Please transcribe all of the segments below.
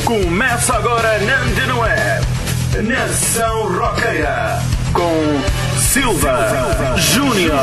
Começa agora na Antena Web, Nação Roqueira, com Silva Júnior.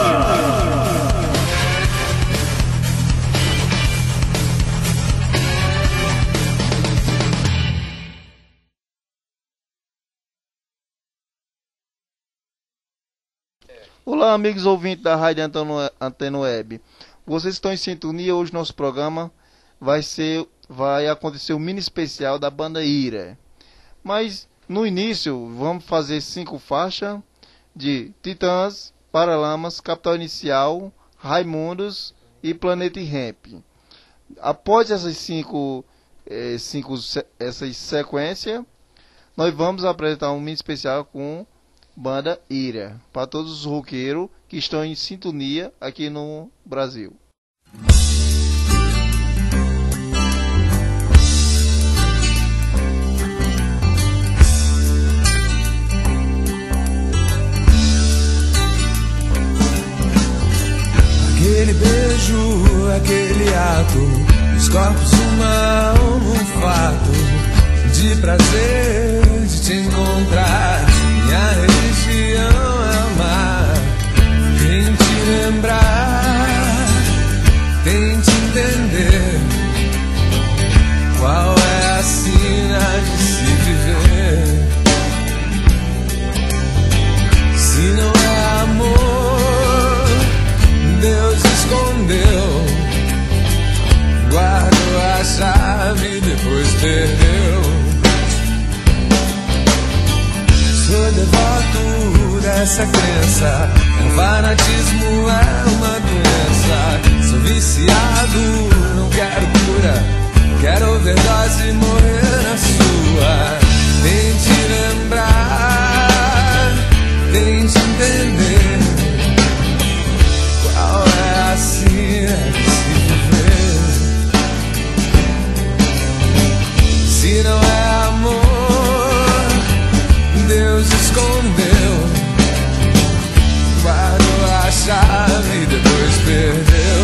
Olá, amigos ouvintes da Rádio Antena Web. Vocês estão em sintonia. Hoje nosso programa vai acontecer um mini especial da banda Ira. Mas no início vamos fazer 5 faixas de Titãs, Paralamas, Capital Inicial, Raimundos e Planeta Ramp. Após essas essas sequências, nós vamos apresentar um mini especial com banda Ira, para todos os roqueiros que estão em sintonia aqui no Brasil. Aquele beijo, aquele ato, os corpos humam um fato de prazer de te encontrar. Minha religião é amar, tente lembrar, tente entender qual é a sina de se viver. Se não é amor, Deus escondeu, guardou a chave e depois perdeu. Sou devoto dessa crença, o fanatismo é uma doença. Sou viciado, não quero cura, quero overdose e morrer na sua. Tente lembrar, tente entender qual é a sina de se viver. Se não é amor, Deus escondeu, guardou a chave e depois perdeu.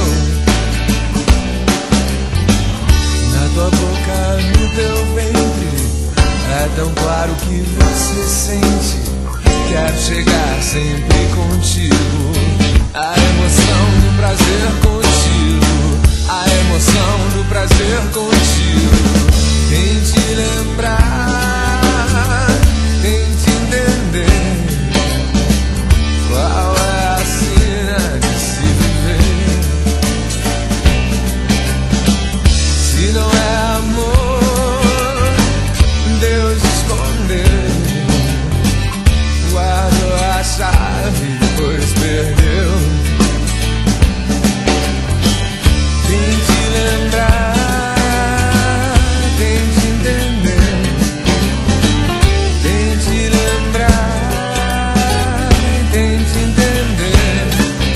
Na tua boca, no teu ventre, é tão claro que você sente. Quero chegar sempre contigo, a emoção do prazer contigo, a emoção do prazer contigo. Tente lembrar, tente entender qual é a sina de se viver. Se não é amor, Deus escondeu, guardou a chave e depois perdeu. Tente lembrar, tente entender, tente lembrar, tente entender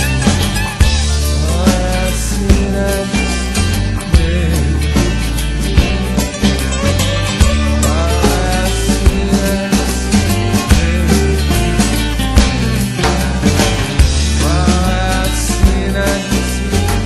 qual é a sina de se viver. Qual é a sina de se viver. Qual é a sina de se viver. Qual é a sina de se viver.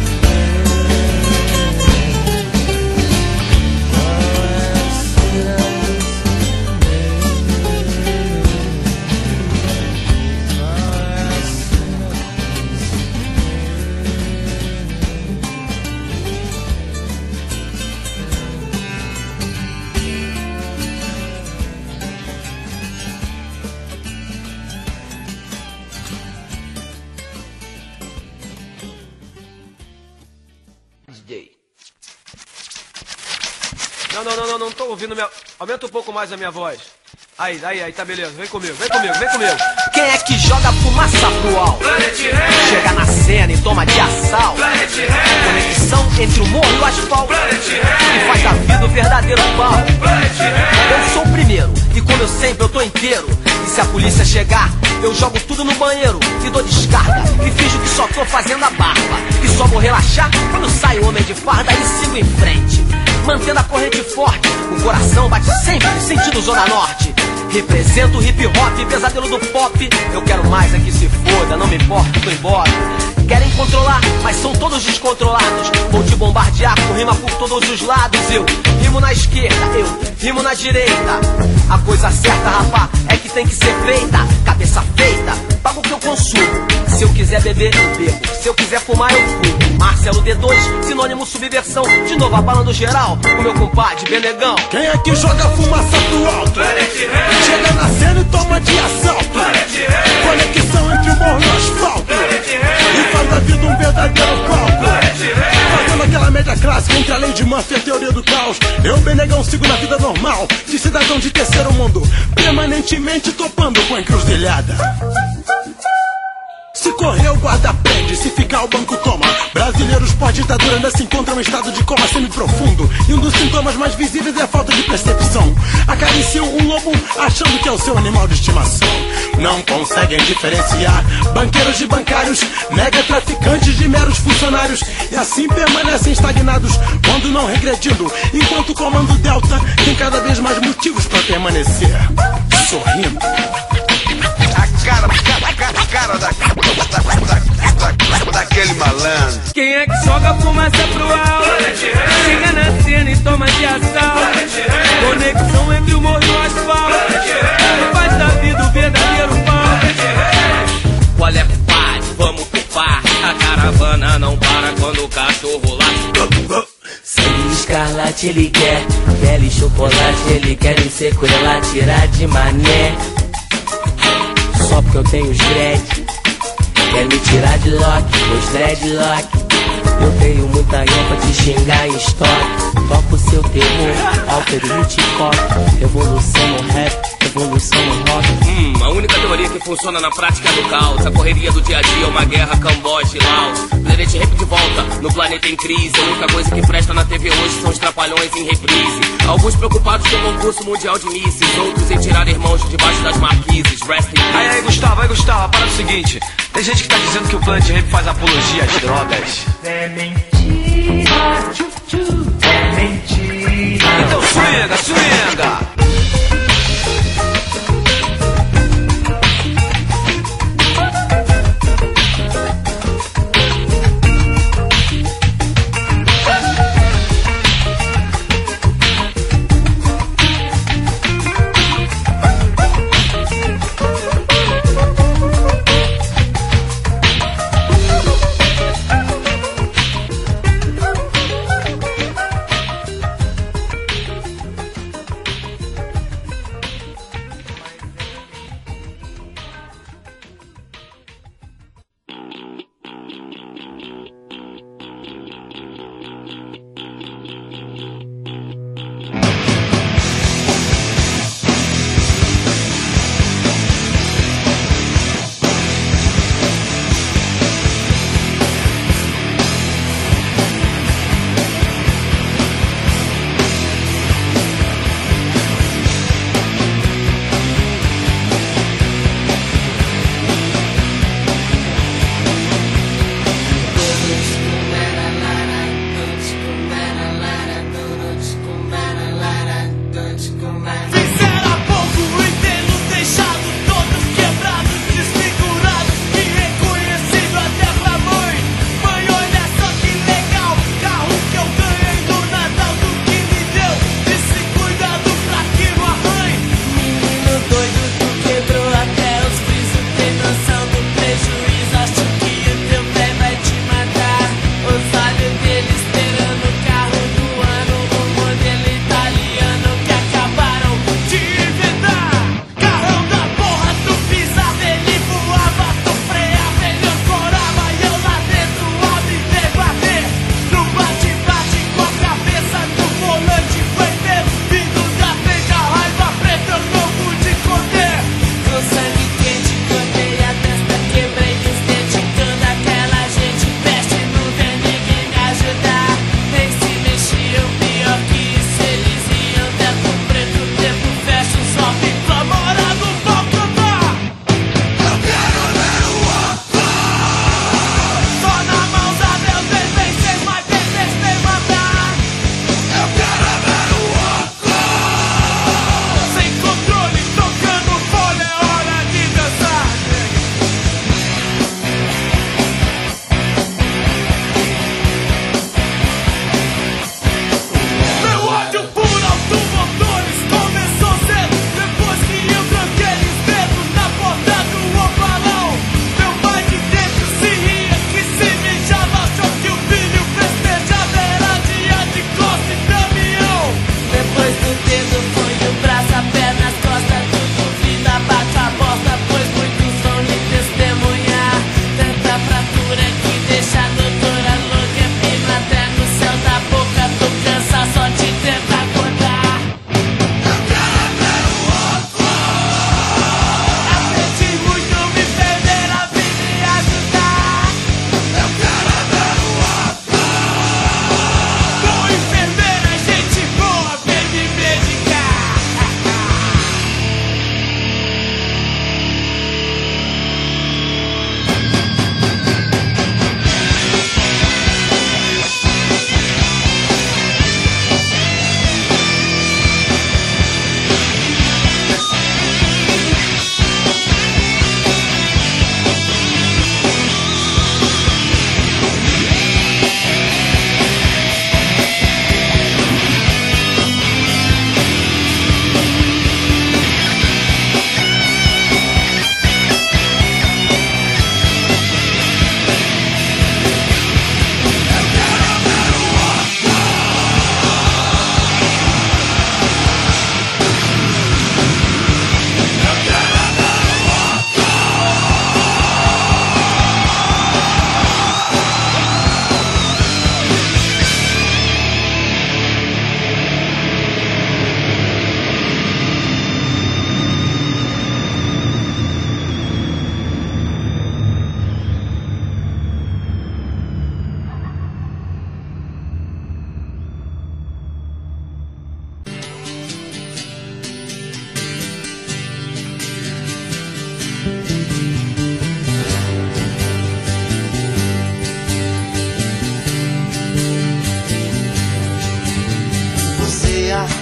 Não tô ouvindo minha... Aumenta um pouco mais a minha voz. Aí, tá beleza. Vem comigo. Quem é que joga fumaça pro alto? Chega na cena e toma de assalto. Conexão entre o morro e o asfalto, que faz da vida o verdadeiro palco. Eu sou o primeiro, e como eu sempre eu tô inteiro. E se a polícia chegar, eu jogo tudo no banheiro e dou descarga, e finjo que só tô fazendo a barba, e só vou relaxar quando sai o homem de farda e sigo em frente, mantendo a corrente forte. O coração bate sempre sentido Zona Norte. Represento o hip hop, pesadelo do pop. Eu quero mais é que se foda, não me importa, tô embora. Querem controlar, mas são todos descontrolados. Vou te bombardear com rima por todos os lados. Eu rimo na esquerda, eu rimo na direita. A coisa certa, rapá, é que tem que ser feita. Cabeça feita, pago o que eu consumo. Se eu quiser beber, eu bebo. Se eu quiser fumar, eu fumo. Marcelo D2, sinônimo subversão. De novo abalando geral, com meu compadre Benegão. Quem é que joga fumaça pro alto? Chega na cena e toma de assalto. Conexão entre o morro e o asfalto. E faz da vida um verdadeiro palco. Fazendo aquela média clássica entre a lei de Murphy e a teoria do caos. Eu, Benegão, sigo na vida normal de cidadão de terceiro mundo, permanentemente topando com a encruzilhada. Se correr o guarda prende, se ficar o banco toma. Brasileiros pós-ditadura ainda se encontram em estado de coma semi-profundo. E um dos sintomas mais visíveis é a falta de percepção. Acariciam um lobo achando que é o seu animal de estimação. Não conseguem diferenciar banqueiros de bancários, mega traficantes de meros funcionários. E assim permanecem estagnados, quando não regredindo. Enquanto o comando Delta tem cada vez mais motivos para permanecer sorrindo. Daquele malandro. Quem é que joga fumaça pro alto? Chega na cena e toma de assalto. Conexão entre o morro e o asfalto. Faz da vida o verdadeiro pau. Qual é, compadre? Vamos pro parque. A caravana não para quando o cachorro late. Sangue escarlate ele quer, pele chocolate ele quer me sequelar, tirar de mané. Só porque eu tenho os dread, quer me tirar de lock, os dreadlock. Eu tenho muita rima pra te xingar em estoque. Toco seu terror, alter multicoque. Revolução no rap, revolução no rock. A única teoria que funciona na prática é no caos. A correria do dia a dia é uma guerra Camboja e Laos. Planet Rap de volta, no planeta em crise. A única coisa que presta na TV hoje são os trapalhões em reprise. Alguns preocupados com o concurso mundial de mísseis, outros em tirar irmãos de debaixo das marquises. Rest in peace. Aí, Gustavo, a parada é o seguinte. Tem gente que tá dizendo que o Planet Rap faz apologia às drogas. É mentira, é mentira. Então swinga, swinga.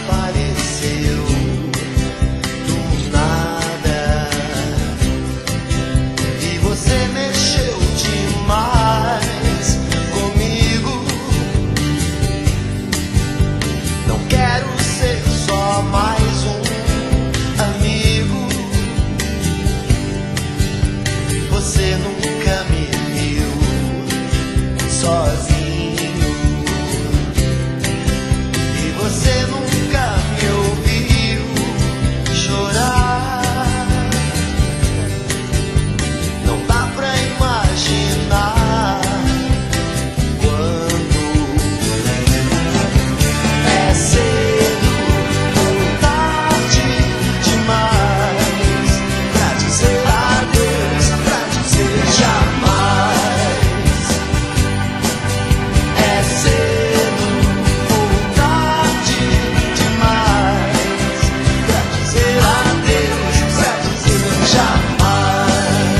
apareceu do nada e você mexeu demais comigo. Não quero ser só mais um amigo. Você nunca me viu sozinho e você nunca me ouviu chorar. Não dá pra imaginar quando é cedo ou tarde demais pra dizer adeus, pra dizer jamais. É cedo ou tarde demais pra dizer adeus, pra dizer jamais.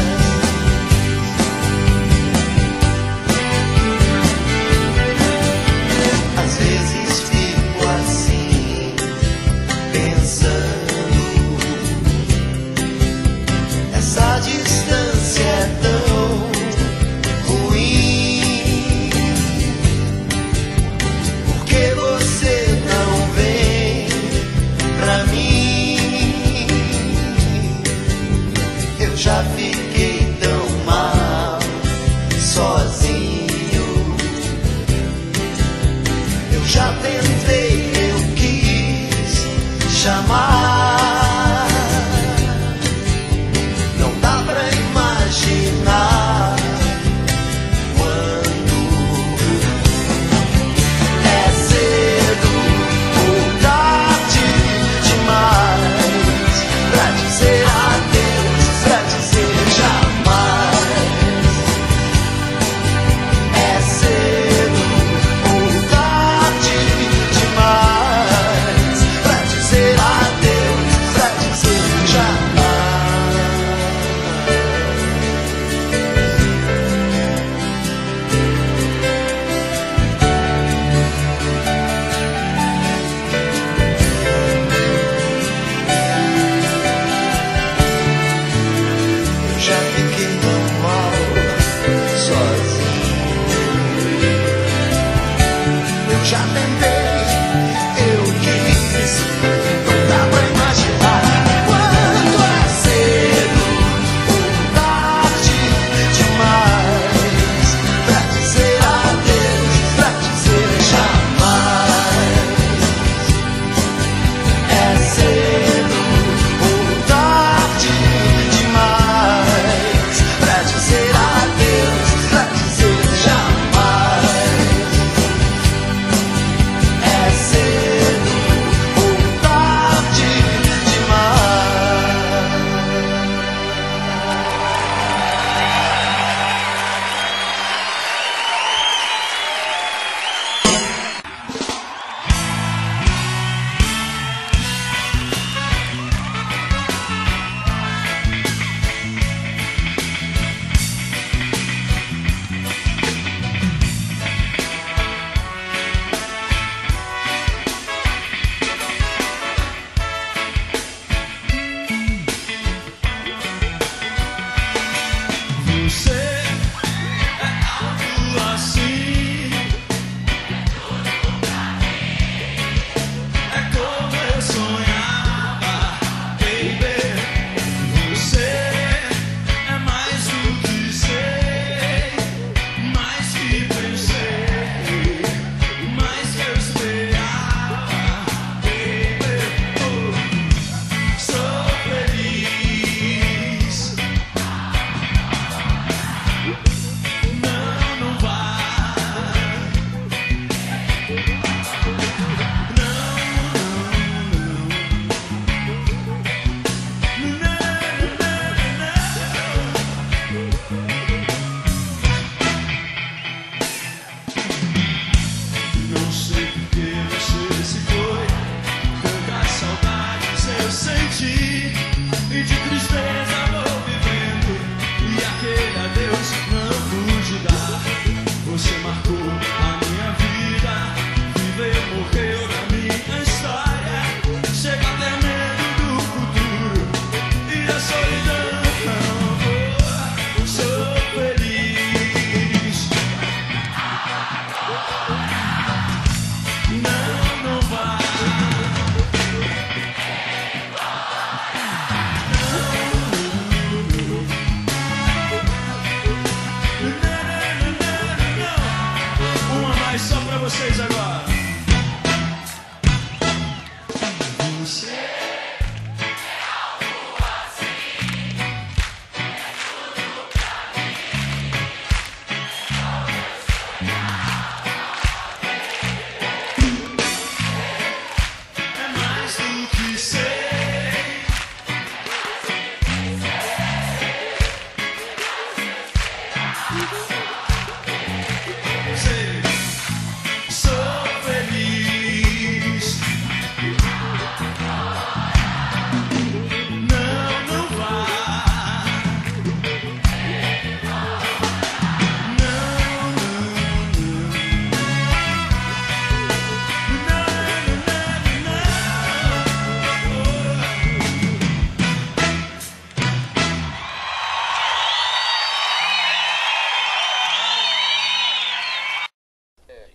Às vezes fico assim, pensando, essa distância é tão ruim. Por que você não vem pra mim? Eu já fiquei tão mal sozinho. Eu já tentei, eu quis chamar. Não dá pra imaginar quando é cedo ou tarde demais pra dizer adeus, pra dizer jamais. É cedo ou tarde demais pra dizer adeus.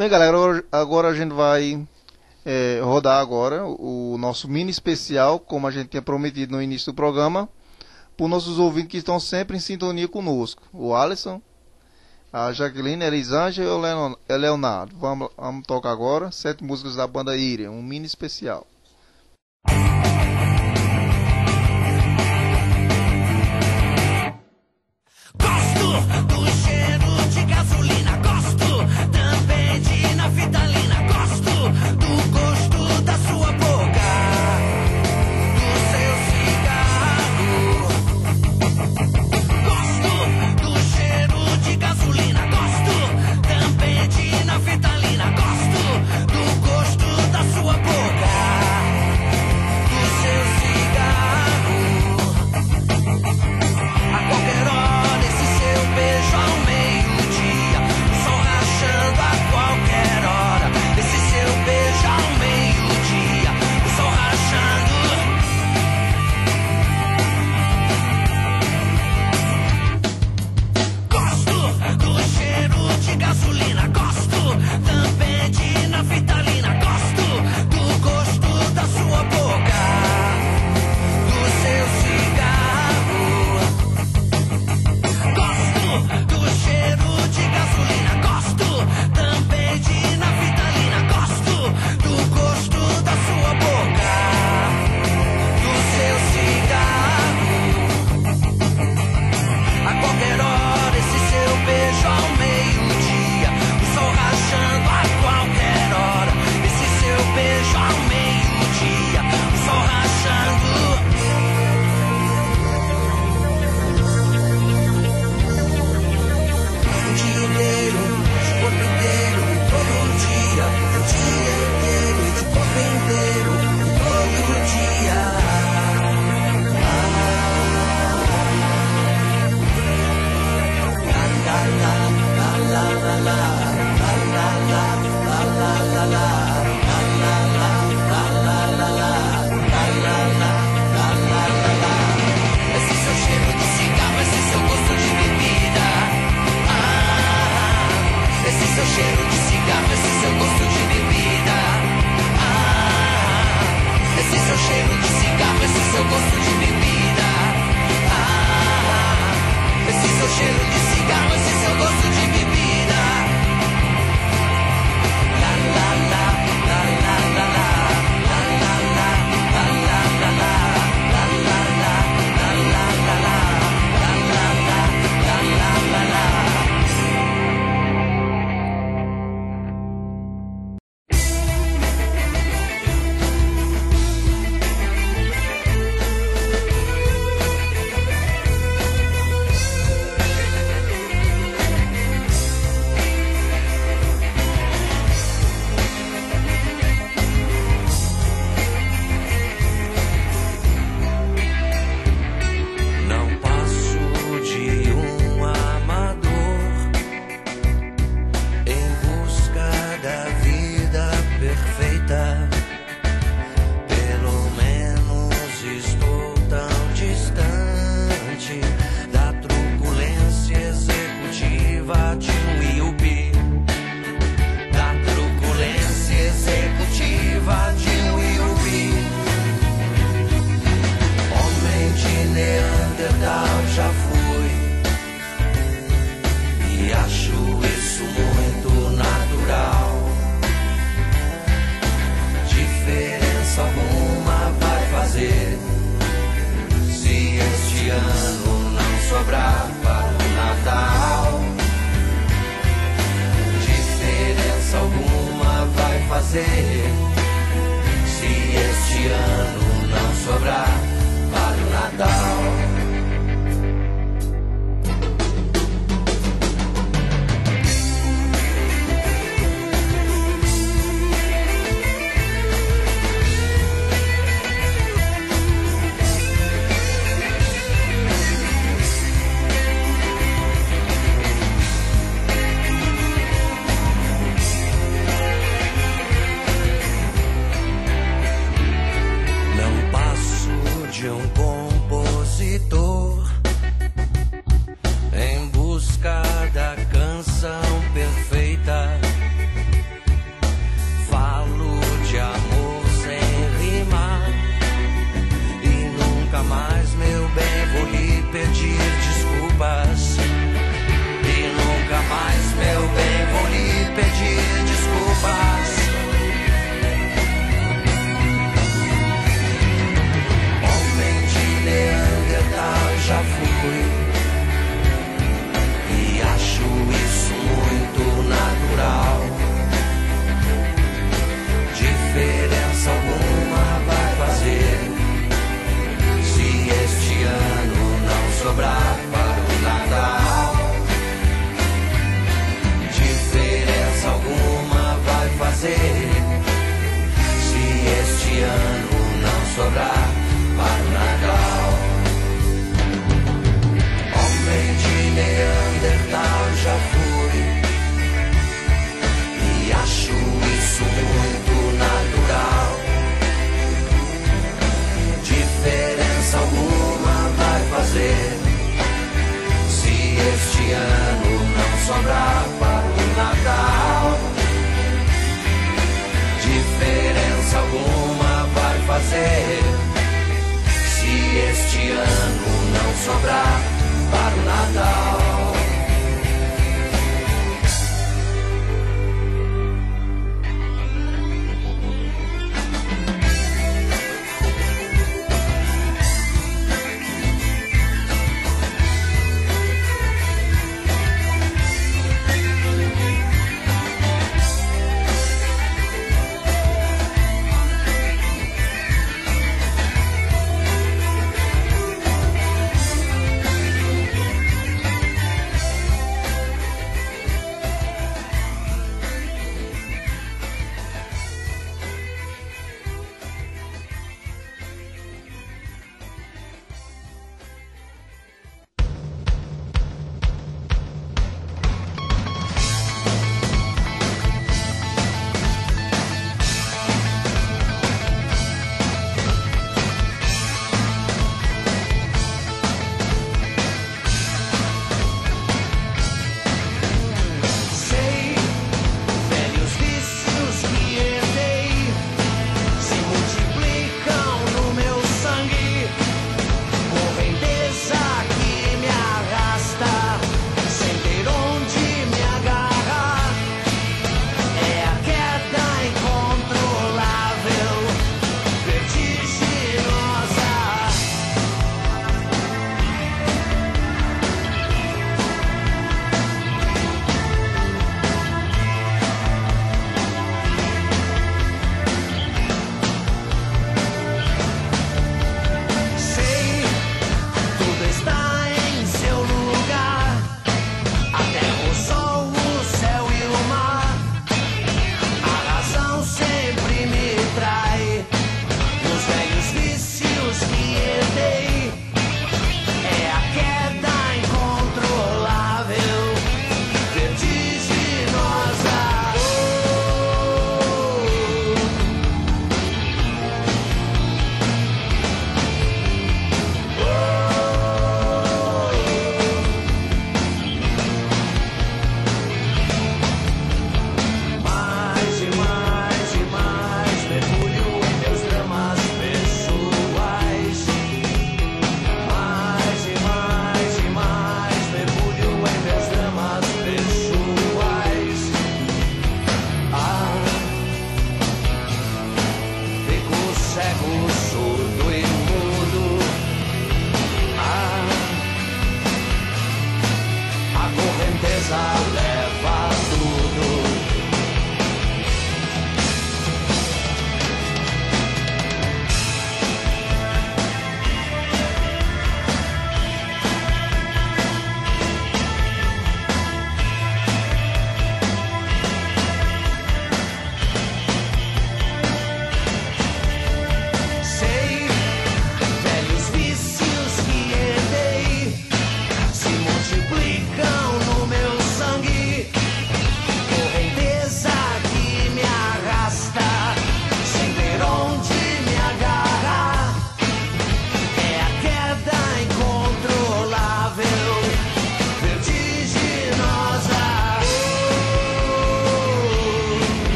Bem, galera, agora a gente vai rodar agora o nosso mini especial, como a gente tinha prometido no início do programa, para os nossos ouvintes que estão sempre em sintonia conosco. O Alisson, a Jaqueline, a Elisângela e o Leonardo. Vamos tocar agora 7 músicas da banda Ira, um mini especial. Gosto do cheiro de gasolina, gosto também de naftalina, gosto do gosto da sua boca, do seu cigarro. Gosto do cheiro de gasolina, gosto também de naftalina, gosto do gosto da sua boca, do seu cigarro. A qualquer hora esse seu beijo ao meio-dia, o sol rachando a qualquer hora. Esse seu beijo ao meio-dia, o sol rachando. Gosto do cheiro de gasolina, gosto também de naftalina, gosto do gosto da sua boca, do seu cigarro. Gosto do cheiro de gasolina, gosto também de naftalina, gosto do gosto da sua boca, do seu cigarro. A qualquer hora esse seu beijo ao meio-dia, o sol rachando a qualquer hora. Esse seu beijo ao meio-dia, o sol rachando. O dia inteiro, de corpo inteiro, todo dia. O dia inteiro, de corpo inteiro, todo dia. Esse seu cheiro de cigarro, esse seu gosto de bebida. Esse seu cheiro de cigarro, esse seu gosto de bebida. Esse seu cheiro de cigarro, esse seu gosto de bebida. Esse seu cheiro de cigarro, esse seu gosto de bebida. La la la, la la la la, la la la, la la la la, la la la, la la la la, la la la, la la la. Não passo de um amador em busca da vida perfeita. Pelo menos estou tão distante da truculência executiva de um IUP. Da truculência executiva de um IUP. Homem de Neandertal já fui e acho isso muito natural. Diferença alguma vai fazer se este ano não sobrar para o Natal. Diferença alguma vai fazer se este ano não sobrar para o Natal. sobrar para o Natal. Homem de Neandertal já fui e acho isso muito natural. Diferença alguma vai fazer se este ano não sobrar para o Natal. Diferença alguma vai fazer se este ano não sobrar para o Natal.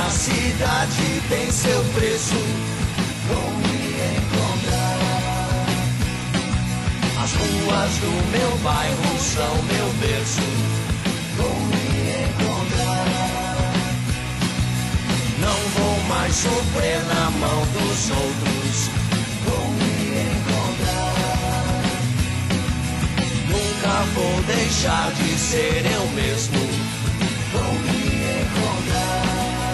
cidade tem seu preço, vou me encontrar. As ruas do meu bairro são meu berço, vou me encontrar. Não vou mais sofrer na mão dos outros, vou me encontrar. Nunca vou deixar de ser eu mesmo, vou me encontrar.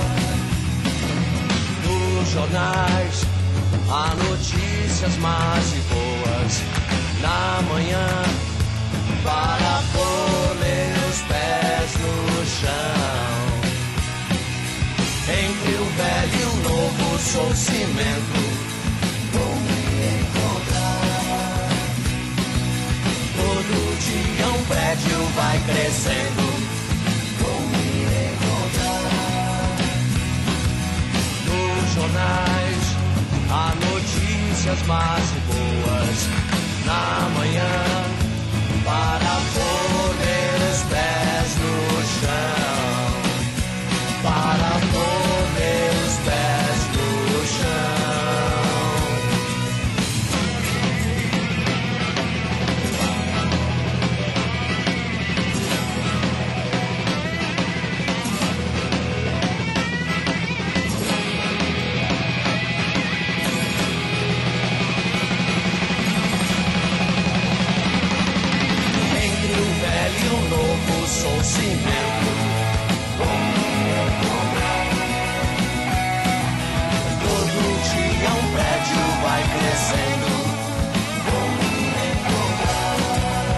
Nos jornais há notícias más e boas, na manhã para pôr meus pés no chão. Entre o velho e o novo sou cimento, vou me encontrar. Todo dia um prédio vai crescendo, vou me encontrar. Nos jornais há notícias más e boas, na manhã para pôr meus pés no chão, para pôr meus pés no chão. Entre o velho e o novo sou cimento, vou me encontrar. Todo dia um prédio vai crescendo, vou me encontrar.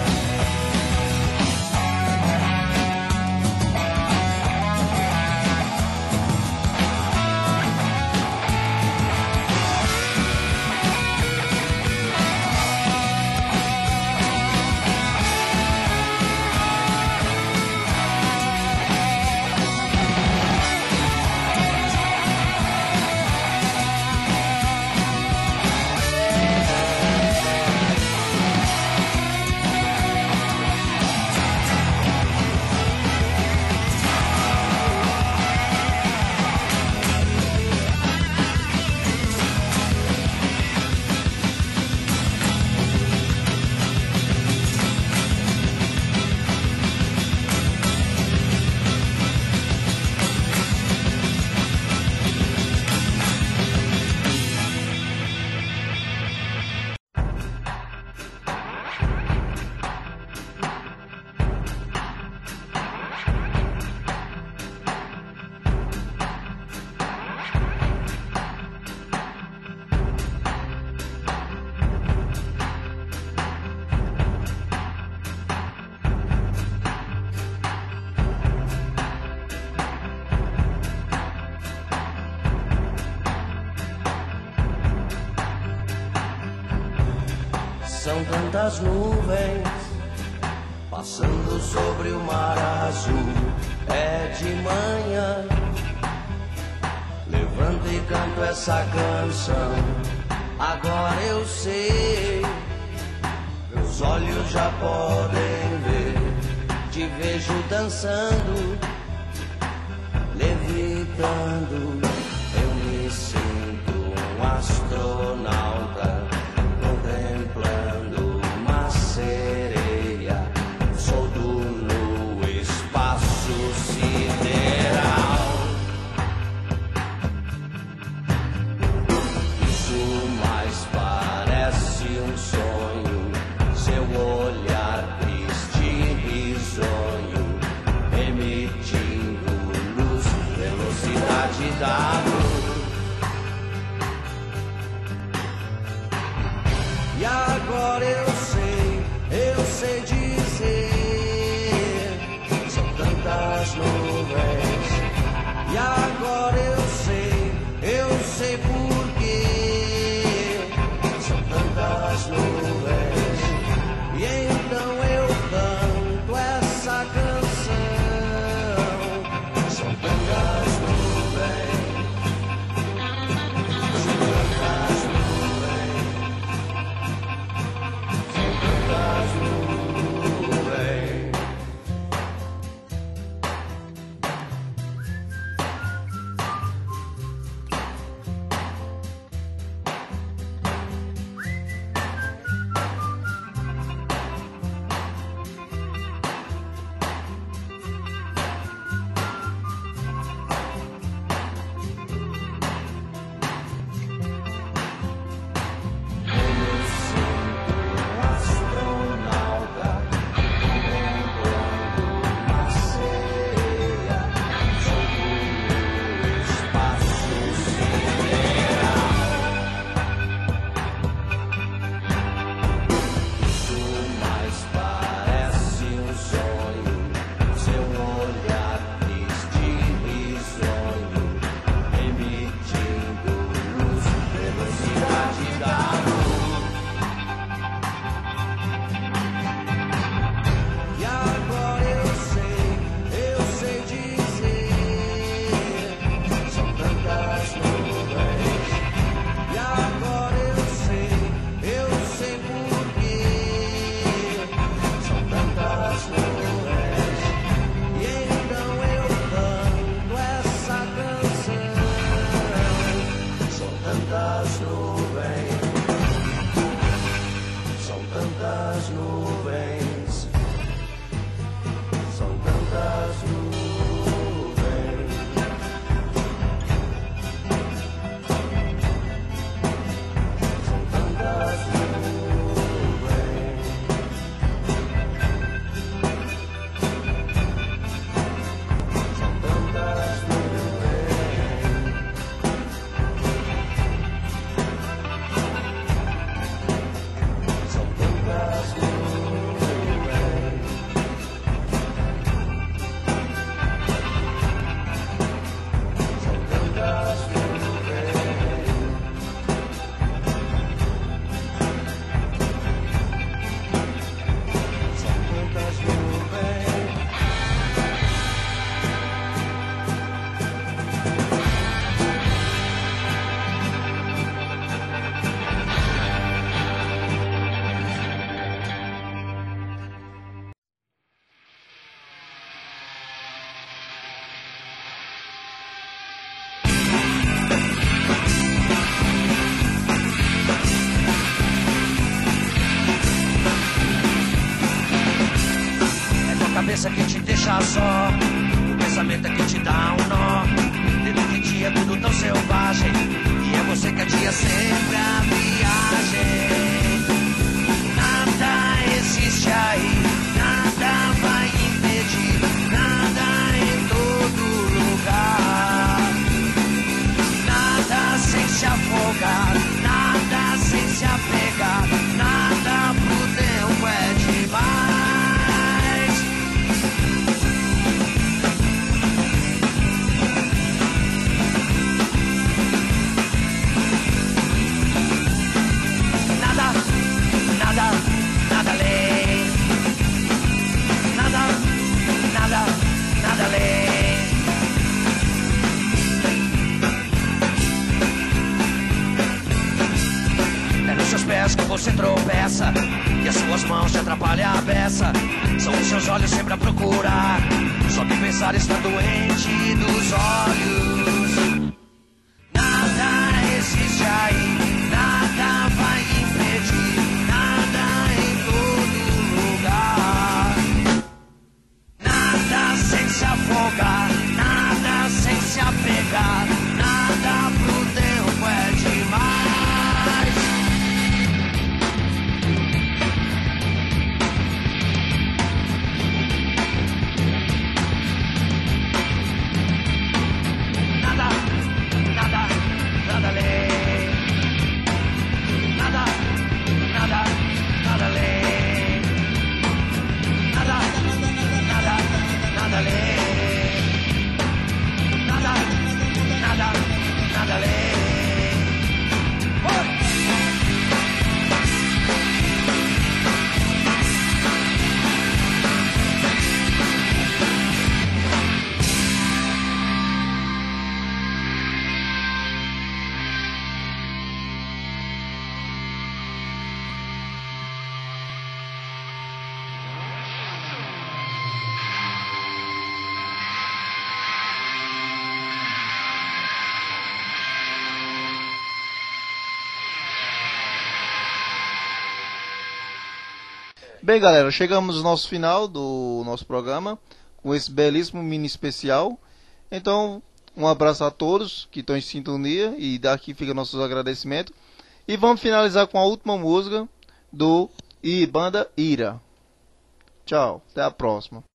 São tantas nuvens passando sobre o mar azul. É de manhã, levanto e canto essa canção. Agora eu sei, meus olhos já podem ver. Te vejo dançando, levitando. Eu me sinto um astronauta contemplando uma sereia. Sou no espaço sideral. Isso mais parece um sonho. Seu olhar triste e risonho, emitindo luz, velocidade da luz. E agora eu sei dizer, são tantas nuvens. E agora eu sei porquê, são tantas nuvens. E então eu canto essa canção, são tantas nuvens, são tantas nuvens, são tantas nuvens. veja só, o pensamento é que te dá um nó. De noite e dia tudo tão selvagem, e é você que adia sempre a viagem. Nada existe aí, nada vai impedir, nada em todo lugar. Nada sem se afogar, nada sem se apegar, nada pro tempo é demais. Nada, nada, nada além. Nada, nada, nada além. É nos seus pés que você tropeça, e as suas mãos te atrapalham a beça. São os seus olhos sempre a procurar, só que pensar está doente dos olhos. Nada existe aí, nada vai impedir, nada em todo lugar. Nada sem se afogar, nada sem se apegar, nada pro tempo é demais. Nada, nada, nada além. Nada, nada, nada além. Nada, nada, nada além. Nada, nada, nada além. Oi! Bem, galera, chegamos no nosso final do nosso programa com esse belíssimo mini especial. Então, um abraço a todos que estão em sintonia e daqui fica nossos agradecimentos. E vamos finalizar com a última música do Banda Ira. Tchau, até a próxima.